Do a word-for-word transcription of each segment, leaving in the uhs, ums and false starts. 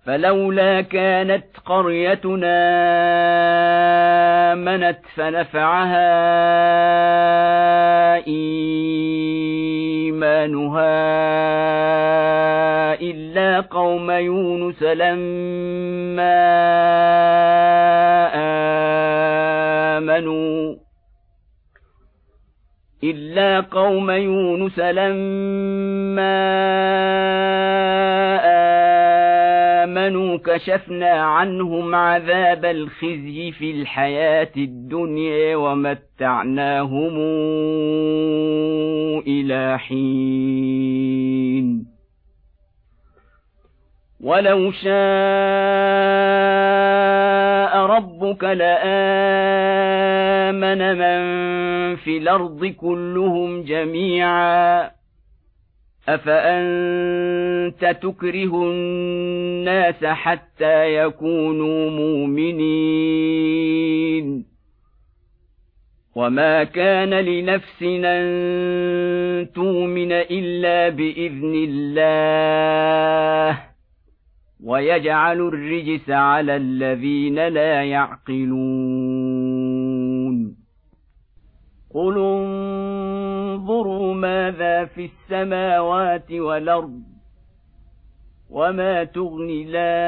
فلولا كانت قريتنا آمنت فنفعها إيمانها إلا قوم يونس لما آمنوا إلا قوم يونس لما آمنوا كشفنا عنهم عذاب الخزي في الحياة الدنيا ومتعناهم إلى حين ولو شاء ربك لآمن من في الأرض كلهم جميعا أفأنت تكره الناس حتى يكونوا مؤمنين وما كان لنفس أن تؤمن إلا بإذن الله ويجعل الرجس على الذين لا يعقلون قل انظروا ماذا في السماوات والأرض وما تغني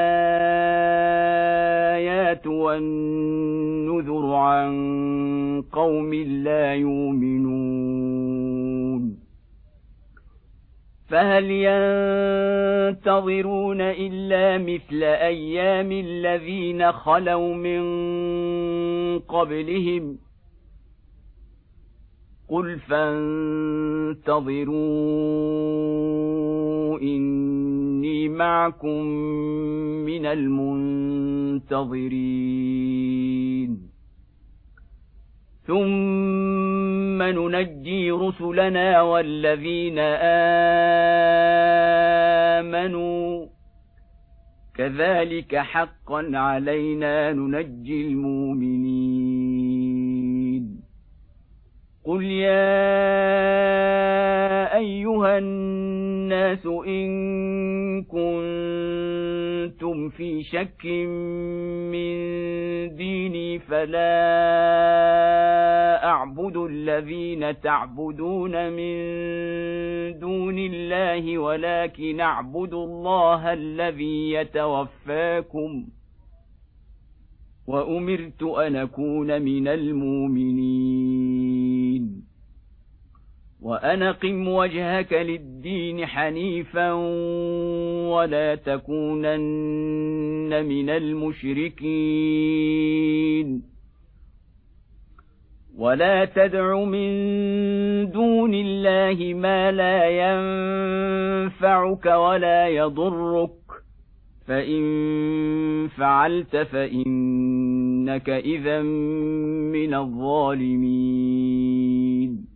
الآيات والنذر عن قوم لا يؤمنون فهل ينتظرون إلا مثل أيام الذين خلوا من قبلهم قل فانتظروا إني معكم من المنتظرين ثم ننجي رسلنا والذين آمنوا كذلك حقا علينا ننجي المؤمنين قل يا أيها الناس إن كنتم في شك من ديني فلا أعبد الذين تعبدون من دون الله ولكن أعبد الله الذي يتوفاكم وأمرت أن أكون من المؤمنين وأن أقم وجهك للدين حنيفا ولا تكونن من المشركين ولا تدع من دون الله ما لا ينفعك ولا يضرك فإن فعلت فإنك إذا من الظالمين